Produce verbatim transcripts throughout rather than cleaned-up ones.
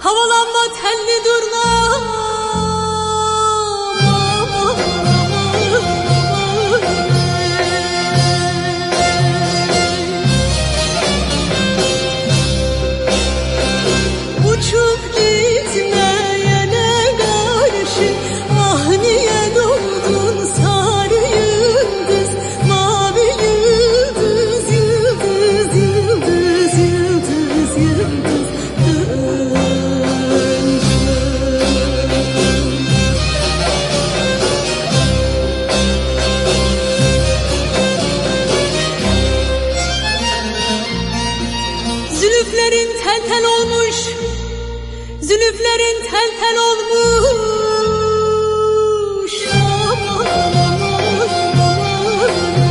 havalanma telli durna. Uçup gitmeyene karşı ah niye doğdun sarı yıldız, mavi yıldız, yıldız, yıldız, yıldız, yıldız. Zülüflerin tel tel olmuş, zülüflerin tel tel olmuş. Aman, aman, aman.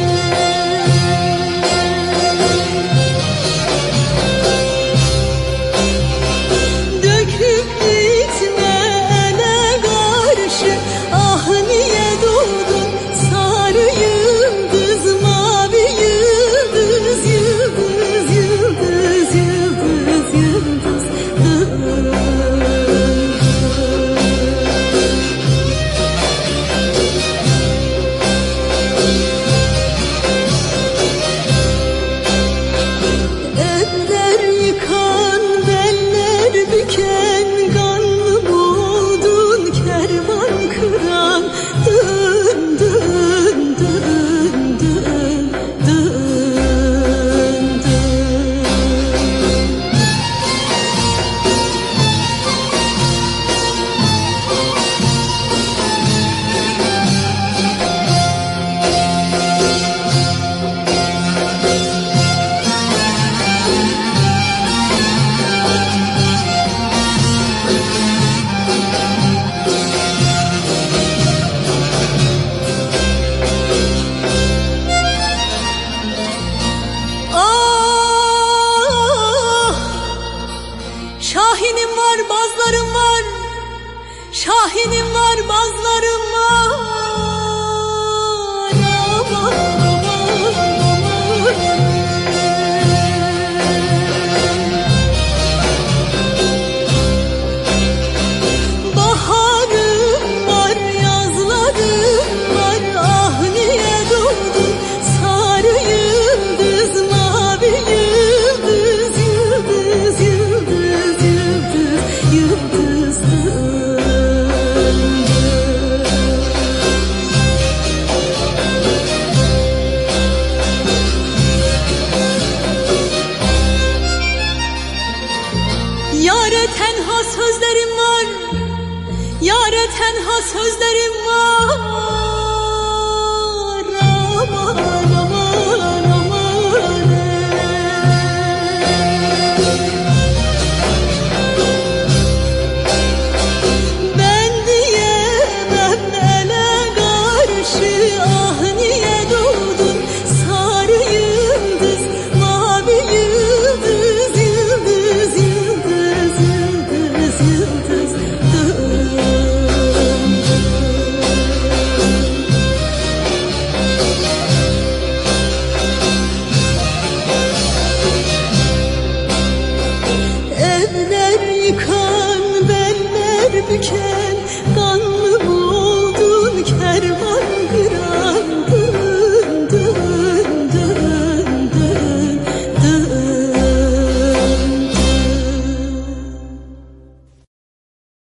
Döküp gitme ele karşı ah niye doğdun sarı yıldız, mavi yıldız, yıldız, yıldız, yıldız, yıldız. Eller yıkan, beller büken, kanlı boğdun kervan kıran. Dın dın dın dın dın dın. Ah, Şahinim var, bazlarım var. Şahinim var, bazlarım var. Aman, aman, aman. Baharım var, yazlarım var. Ah niye doğdun sarı yıldız, mavi yıldız, yıldız, yıldız, yıldız, yıldız. Yâre tenha sözlerim var, yâre tenha sözlerim var.